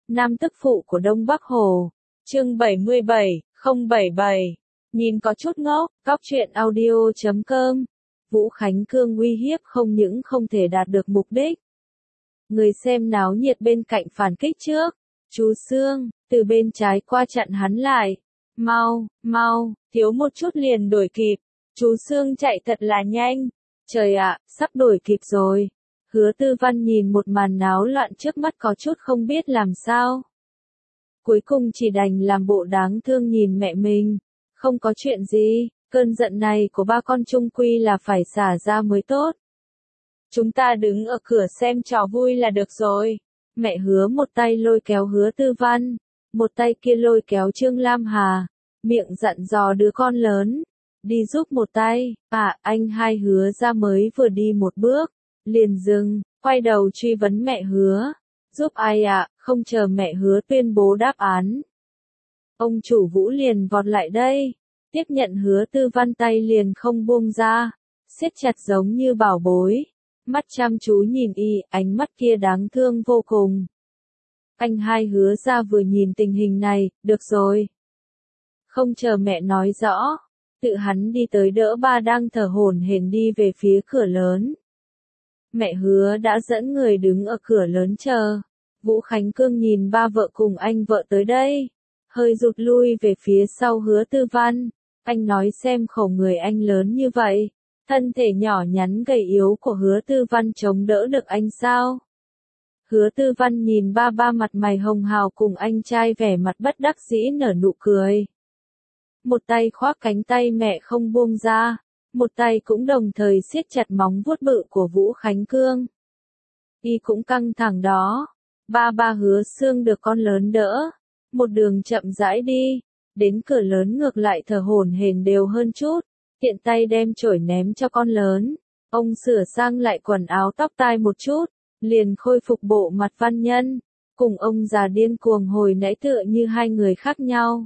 Nam tức phụ của Đông Bắc Hồ. Chương 77, 077. Nhìn có chút ngốc, cóc truyện audio.com. Vũ Khánh Cương uy hiếp không những không thể đạt được mục đích. Người xem náo nhiệt bên cạnh phản kích trước. Chú Sương, từ bên trái qua chặn hắn lại. Mau, mau, thiếu một chút liền đuổi kịp. Chú Sương chạy thật là nhanh. Trời ạ, sắp đuổi kịp rồi. Hứa Tư Văn nhìn một màn náo loạn trước mắt có chút không biết làm sao. Cuối cùng chỉ đành làm bộ đáng thương nhìn mẹ mình. Không có chuyện gì, cơn giận này của ba con chung quy là phải xả ra mới tốt. Chúng ta đứng ở cửa xem trò vui là được rồi. Mẹ Hứa một tay lôi kéo Hứa Tư Văn, một tay kia lôi kéo Trương Lam Hà, miệng dặn dò đứa con lớn. Đi giúp một tay, anh hai Hứa ra mới vừa đi một bước, liền dừng, quay đầu truy vấn mẹ Hứa. Giúp ai ạ, không chờ mẹ Hứa tuyên bố đáp án. Ông chủ Vũ liền vọt lại đây, tiếp nhận Hứa Tư Văn tay liền không buông ra, siết chặt giống như bảo bối, mắt chăm chú nhìn y, ánh mắt kia đáng thương vô cùng. Anh hai Hứa ra vừa nhìn tình hình này, được rồi. Không chờ mẹ nói rõ, tự hắn đi tới đỡ ba đang thở hổn hển đi về phía cửa lớn. Mẹ Hứa đã dẫn người đứng ở cửa lớn chờ. Vũ Khánh Cương nhìn ba vợ cùng anh vợ tới đây, hơi rụt lui về phía sau Hứa Tư Văn. Anh nói xem khẩu người anh lớn như vậy, thân thể nhỏ nhắn gầy yếu của Hứa Tư Văn chống đỡ được anh sao? Hứa Tư Văn nhìn ba mặt mày hồng hào cùng anh trai vẻ mặt bất đắc dĩ nở nụ cười. Một tay khoác cánh tay mẹ không buông ra, một tay cũng đồng thời siết chặt móng vuốt bự của Vũ Khánh Cương. Y cũng căng thẳng đó. Ba Hứa Sương được con lớn đỡ, một đường chậm rãi đi, đến cửa lớn ngược lại thở hổn hển đều hơn chút, tiện tay đem chổi ném cho con lớn. Ông sửa sang lại quần áo tóc tai một chút, liền khôi phục bộ mặt văn nhân, cùng ông già điên cuồng hồi nãy tựa như hai người khác nhau.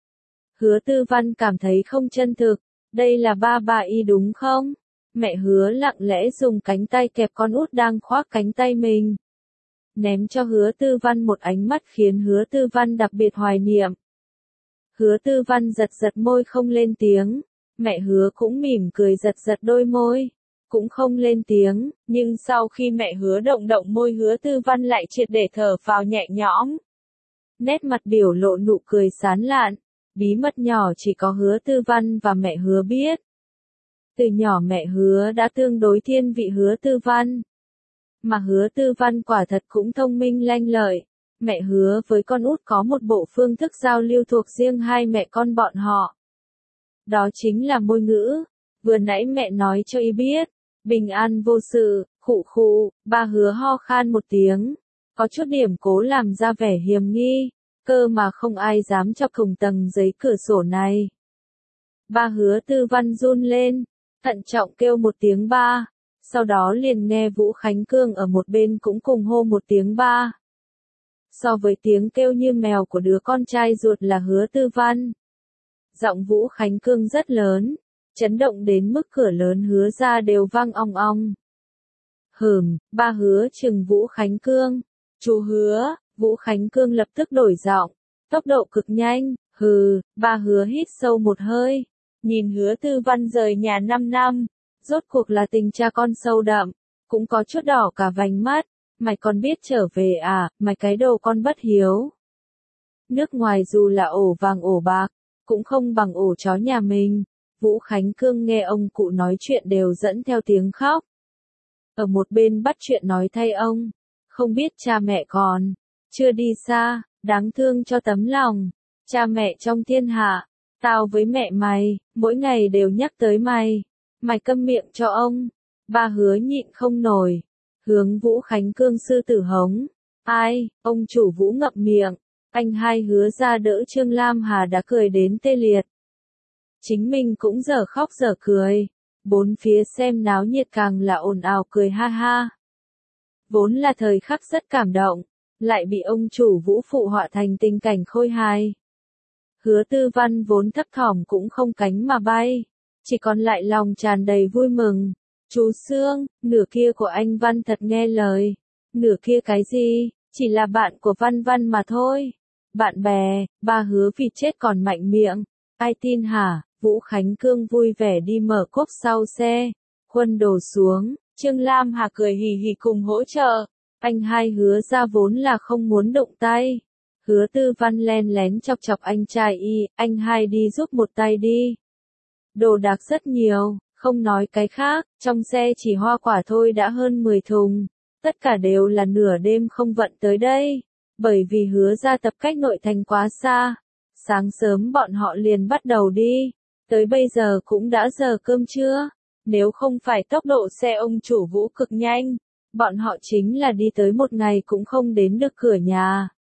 Hứa Tư Văn cảm thấy không chân thực, đây là ba y đúng không? Mẹ Hứa lặng lẽ dùng cánh tay kẹp con út đang khoác cánh tay mình. Ném cho Hứa Tư Văn một ánh mắt khiến Hứa Tư Văn đặc biệt hoài niệm. Hứa Tư Văn giật môi không lên tiếng, mẹ Hứa cũng mỉm cười giật đôi môi, cũng không lên tiếng, nhưng sau khi mẹ Hứa động môi Hứa Tư Văn lại triệt để thở phào nhẹ nhõm. Nét mặt biểu lộ nụ cười sán lạn, bí mật nhỏ chỉ có Hứa Tư Văn và mẹ Hứa biết. Từ nhỏ mẹ Hứa đã tương đối thiên vị Hứa Tư Văn. Mà Hứa Tư Văn quả thật cũng thông minh lanh lợi, mẹ Hứa với con út có một bộ phương thức giao lưu thuộc riêng hai mẹ con bọn họ. Đó chính là môi ngữ, vừa nãy mẹ nói cho y biết, bình an vô sự, khụ, ba Hứa ho khan một tiếng, có chút điểm cố làm ra vẻ hiềm nghi, cơ mà không ai dám chọc thủng tầng giấy cửa sổ này. Ba Hứa Tư Văn run lên, thận trọng kêu một tiếng ba. Sau đó liền nghe Vũ Khánh Cương ở một bên cũng cùng hô một tiếng ba. So với tiếng kêu như mèo của đứa con trai ruột là Hứa Tư Văn, giọng Vũ Khánh Cương rất lớn, chấn động đến mức cửa lớn Hứa ra đều vang ong ong. Ba Hứa chừng Vũ Khánh Cương. Chú Hứa, Vũ Khánh Cương lập tức đổi giọng, tốc độ cực nhanh. Ba Hứa hít sâu một hơi, nhìn Hứa Tư Văn rời nhà 5 năm. Rốt cuộc là tình cha con sâu đậm, cũng có chút đỏ cả vành mắt, mày còn biết trở về à, mày cái đồ con bất hiếu. Nước ngoài dù là ổ vàng ổ bạc, cũng không bằng ổ chó nhà mình. Vũ Khánh Cương nghe ông cụ nói chuyện đều dẫn theo tiếng khóc. Ở một bên bắt chuyện nói thay ông, không biết cha mẹ còn chưa đi xa, đáng thương cho tấm lòng. Cha mẹ trong thiên hạ, tao với mẹ mày, mỗi ngày đều nhắc tới mày. Mày câm miệng cho ông. Ba Hứa nhịn không nổi, hướng Vũ Khánh Cương sư tử hống. Ai, ông chủ Vũ ngậm miệng, anh hai Hứa ra đỡ Trương Lam Hà đã cười đến tê liệt. Chính mình cũng dở khóc dở cười, bốn phía xem náo nhiệt càng là ồn ào cười ha ha. Vốn là thời khắc rất cảm động, lại bị ông chủ Vũ phụ họa thành tình cảnh khôi hài. Hứa Tư Văn vốn thấp thỏm cũng không cánh mà bay. Chỉ còn lại lòng tràn đầy vui mừng. Chú Sương, nửa kia của anh Văn thật nghe lời. Nửa kia cái gì? Chỉ là bạn của Văn Văn mà thôi. Bạn bè, ba Hứa vịt chết còn mạnh miệng. Ai tin hả? Vũ Khánh Cương vui vẻ đi mở cốp sau xe. Quân đổ xuống, Trương Lam Hà cười hì hì cùng hỗ trợ. Anh hai Hứa ra vốn là không muốn động tay. Hứa Tư Văn len lén chọc chọc anh trai y, anh hai đi giúp một tay đi. Đồ đạc rất nhiều, không nói cái khác, trong xe chỉ hoa quả thôi đã hơn 10 thùng. Tất cả đều là nửa đêm không vận tới đây, bởi vì Hứa ra tập cách nội thành quá xa. Sáng sớm bọn họ liền bắt đầu đi, tới bây giờ cũng đã giờ cơm trưa. Nếu không phải tốc độ xe ông chủ Vũ cực nhanh, bọn họ chính là đi tới một ngày cũng không đến được cửa nhà.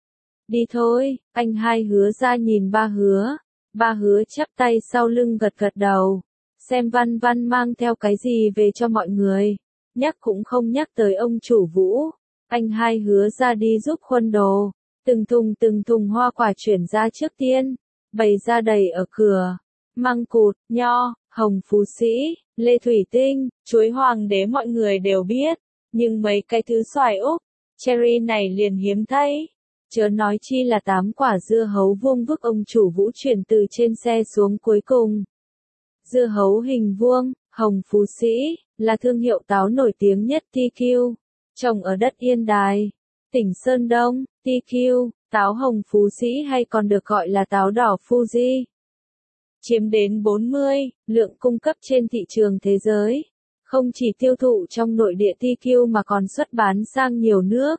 Đi thôi, anh hai Hứa ra nhìn ba Hứa. Ba Hứa chắp tay sau lưng gật gật đầu. Xem Văn Văn mang theo cái gì về cho mọi người. Nhắc cũng không nhắc tới ông chủ Vũ. Anh hai Hứa ra đi giúp khuân đồ. Từng thùng hoa quả chuyển ra trước tiên. Bày ra đầy ở cửa. Măng cụt, nho, hồng phú sĩ, lê thủy tinh, chuối hoàng đế mọi người đều biết. Nhưng mấy cái thứ xoài Úc, cherry này liền hiếm thấy. Chớ nói chi là 8 quả dưa hấu vuông vức ông chủ Vũ chuyển từ trên xe xuống cuối cùng. Dưa hấu hình vuông, hồng phú sĩ, là thương hiệu táo nổi tiếng nhất TQ. Trồng ở đất Yên Đài, tỉnh Sơn Đông, TQ, táo hồng phú sĩ hay còn được gọi là táo đỏ Fuji. Chiếm đến 40, lượng cung cấp trên thị trường thế giới. Không chỉ tiêu thụ trong nội địa TQ mà còn xuất bán sang nhiều nước.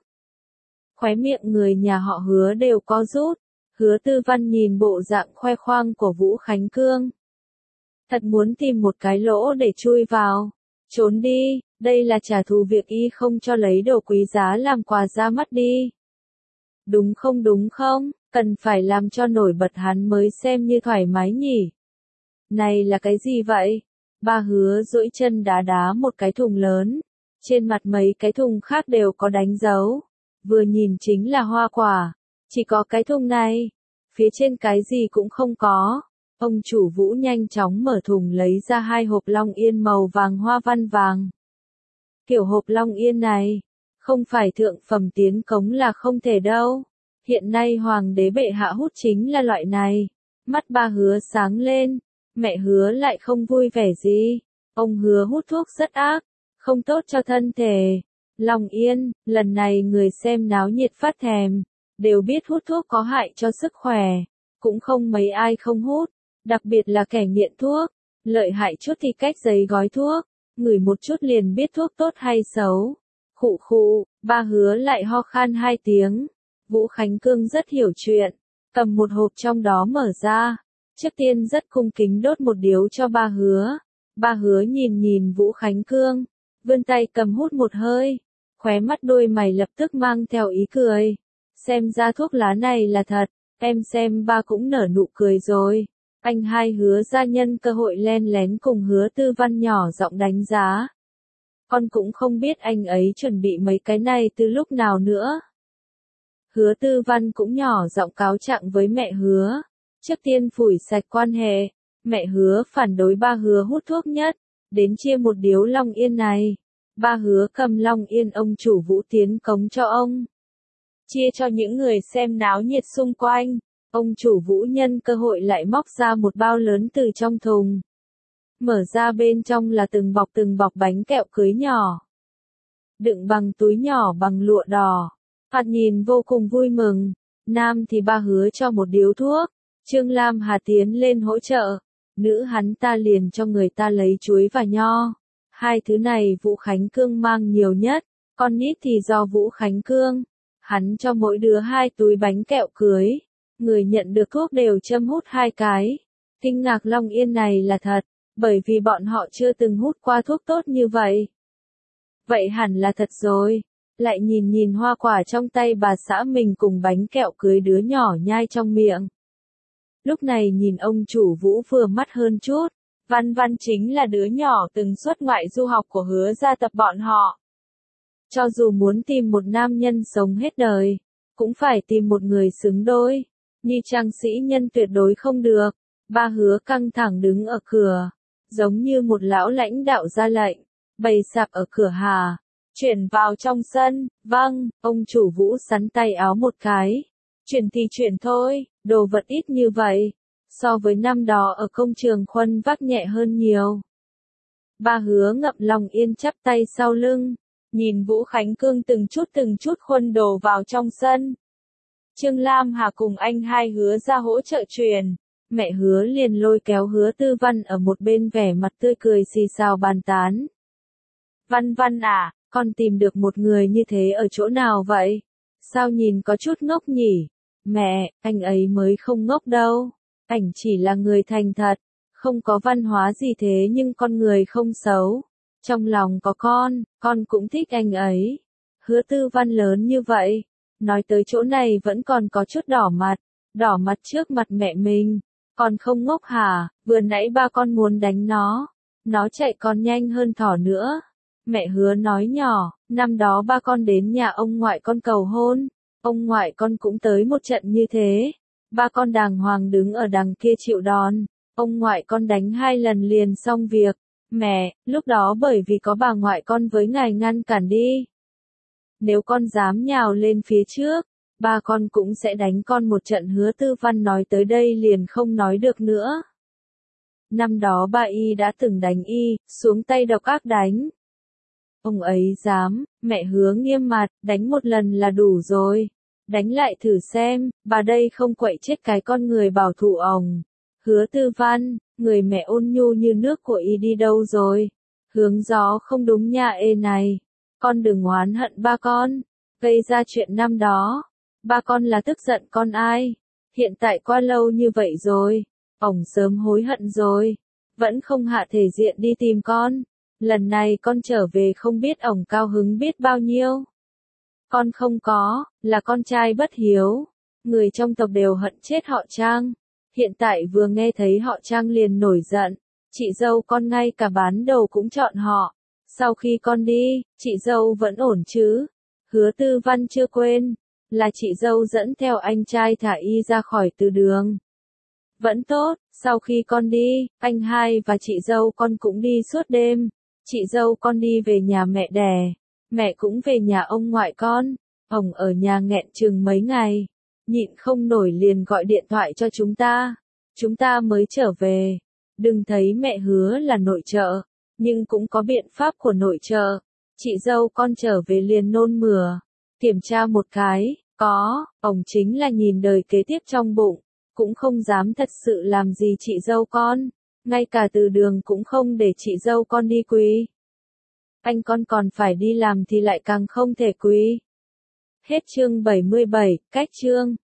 Khóe miệng người nhà họ Hứa đều có rút. Hứa Tư Văn nhìn bộ dạng khoe khoang của Vũ Khánh Cương. Thật muốn tìm một cái lỗ để chui vào. Trốn đi, đây là trả thù việc y không cho lấy đồ quý giá làm quà ra mắt đi. Đúng không, cần phải làm cho nổi bật hắn mới xem như thoải mái nhỉ. Này là cái gì vậy? Ba Hứa duỗi chân đá đá một cái thùng lớn. Trên mặt mấy cái thùng khác đều có đánh dấu. Vừa nhìn chính là hoa quả. Chỉ có cái thùng này. Phía trên cái gì cũng không có. Ông chủ Vũ nhanh chóng mở thùng lấy ra 2 hộp long yên màu vàng hoa văn vàng. Kiểu hộp long yên này, không phải thượng phẩm tiến cống là không thể đâu. Hiện nay hoàng đế bệ hạ hút chính là loại này. Mắt ba Hứa sáng lên, mẹ Hứa lại không vui vẻ gì. Ông Hứa hút thuốc rất ác, không tốt cho thân thể. Long yên, lần này người xem náo nhiệt phát thèm, đều biết hút thuốc có hại cho sức khỏe. Cũng không mấy ai không hút, đặc biệt là kẻ nghiện thuốc. Lợi hại chút thì cách giấy gói thuốc, ngửi một chút liền biết thuốc tốt hay xấu. Khụ khụ, ba Hứa lại ho khan 2 tiếng. Vũ Khánh Cương rất hiểu chuyện, cầm một hộp trong đó mở ra. Trước tiên rất cung kính đốt một điếu cho ba Hứa. Ba Hứa nhìn Vũ Khánh Cương, vươn tay cầm hút một hơi. Khóe mắt đôi mày lập tức mang theo ý cười. Xem ra thuốc lá này là thật, em xem ba cũng nở nụ cười rồi. Anh hai Hứa ra nhân cơ hội len lén cùng Hứa Tư Văn nhỏ giọng đánh giá. Con cũng không biết anh ấy chuẩn bị mấy cái này từ lúc nào nữa. Hứa Tư Văn cũng nhỏ giọng cáo trạng với mẹ Hứa. Trước tiên phủi sạch quan hệ, mẹ Hứa phản đối ba Hứa hút thuốc nhất, đến chia một điếu long yên này. Ba Hứa cầm long yên ông chủ Vũ tiến cống cho ông. Chia cho những người xem náo nhiệt xung quanh. Ông chủ Vũ nhân cơ hội lại móc ra một bao lớn từ trong thùng. Mở ra bên trong là từng bọc bánh kẹo cưới nhỏ. Đựng bằng túi nhỏ bằng lụa đỏ. Thoạt nhìn vô cùng vui mừng. Nam thì ba Hứa cho một điếu thuốc. Trương Lam Hà tiến lên hỗ trợ. Nữ hắn ta liền cho người ta lấy chuối và nho. 2 thứ này Vũ Khánh Cương mang nhiều nhất. Con nít thì do Vũ Khánh Cương. Hắn cho mỗi đứa 2 túi bánh kẹo cưới. Người nhận được thuốc đều châm hút 2 cái. Kinh ngạc long yên này là thật, bởi vì bọn họ chưa từng hút qua thuốc tốt như vậy. Vậy hẳn là thật rồi. Lại nhìn hoa quả trong tay bà xã mình cùng bánh kẹo cưới đứa nhỏ nhai trong miệng. Lúc này nhìn ông chủ Vũ vừa mắt hơn chút. Văn Văn chính là đứa nhỏ từng xuất ngoại du học của Hứa gia tập bọn họ. Cho dù muốn tìm một nam nhân sống hết đời, cũng phải tìm một người xứng đôi. Như trang sĩ nhân tuyệt đối không được. Ba Hứa căng thẳng đứng ở cửa, giống như một lão lãnh đạo ra lệnh, bày sạp ở cửa Hà. Chuyển vào trong sân, vâng, ông chủ Vũ sắn tay áo một cái. Chuyển thì chuyển thôi, đồ vật ít như vậy. So với năm đó ở công trường khuân vác nhẹ hơn nhiều. Bà Hứa ngậm lòng yên chắp tay sau lưng. Nhìn Vũ Khánh Cương từng chút khuân đồ vào trong sân. Trương Lam Hà cùng anh hai Hứa ra hỗ trợ truyền. Mẹ Hứa liền lôi kéo Hứa Tư Văn ở một bên vẻ mặt tươi cười xì xào bàn tán. Văn Văn à, con tìm được một người như thế ở chỗ nào vậy? Sao nhìn có chút ngốc nhỉ? Mẹ, anh ấy mới không ngốc đâu. Anh chỉ là người thành thật, không có văn hóa gì thế nhưng con người không xấu. Trong lòng có con cũng thích anh ấy. Hứa Tư Văn lớn như vậy, nói tới chỗ này vẫn còn có chút đỏ mặt trước mặt mẹ mình. Con không ngốc hả, vừa nãy ba con muốn đánh nó chạy còn nhanh hơn thỏ nữa. Mẹ Hứa nói nhỏ, năm đó ba con đến nhà ông ngoại con cầu hôn, ông ngoại con cũng tới một trận như thế. Ba con đàng hoàng đứng ở đằng kia chịu đòn, ông ngoại con đánh 2 lần liền xong việc. Mẹ, lúc đó bởi vì có bà ngoại con với ngài ngăn cản đi. Nếu con dám nhào lên phía trước, ba con cũng sẽ đánh con một trận. Hứa Tư Văn nói tới đây liền không nói được nữa. Năm đó ba y đã từng đánh y, xuống tay độc ác đánh. Ông ấy dám, mẹ Hứa nghiêm mặt, đánh một lần là đủ rồi. Đánh lại thử xem, bà đây không quậy chết cái con người bảo thủ ổng. Hứa Tư Văn, người mẹ ôn nhu như nước của y đi đâu rồi? Hướng Gió không đúng nha ê này. Con đừng oán hận ba con, gây ra chuyện năm đó. Ba con là tức giận con ai? Hiện tại qua lâu như vậy rồi, ổng sớm hối hận rồi. Vẫn không hạ thể diện đi tìm con. Lần này con trở về không biết ổng cao hứng biết bao nhiêu. Con không có, là con trai bất hiếu. Người trong tộc đều hận chết họ Trang. Hiện tại vừa nghe thấy họ Trang liền nổi giận. Chị dâu con ngay cả bán đầu cũng chọn họ. Sau khi con đi, chị dâu vẫn ổn chứ? Hứa Tư Văn chưa quên, là chị dâu dẫn theo anh trai thả y ra khỏi từ đường. Vẫn tốt, sau khi con đi, anh hai và chị dâu con cũng đi suốt đêm. Chị dâu con đi về nhà mẹ đẻ, mẹ cũng về nhà ông ngoại con. Ông ở nhà nghẹn chừng mấy ngày, nhịn không nổi liền gọi điện thoại cho chúng ta mới trở về. Đừng thấy mẹ Hứa là nội trợ, nhưng cũng có biện pháp của nội trợ. Chị dâu con trở về liền nôn mửa, kiểm tra một cái, ông chính là nhìn đời kế tiếp trong bụng, cũng không dám thật sự làm gì chị dâu con, ngay cả từ đường cũng không để chị dâu con đi quỳ. Anh con còn phải đi làm thì lại càng không thể quỳ. Hết chương 77, cách chương.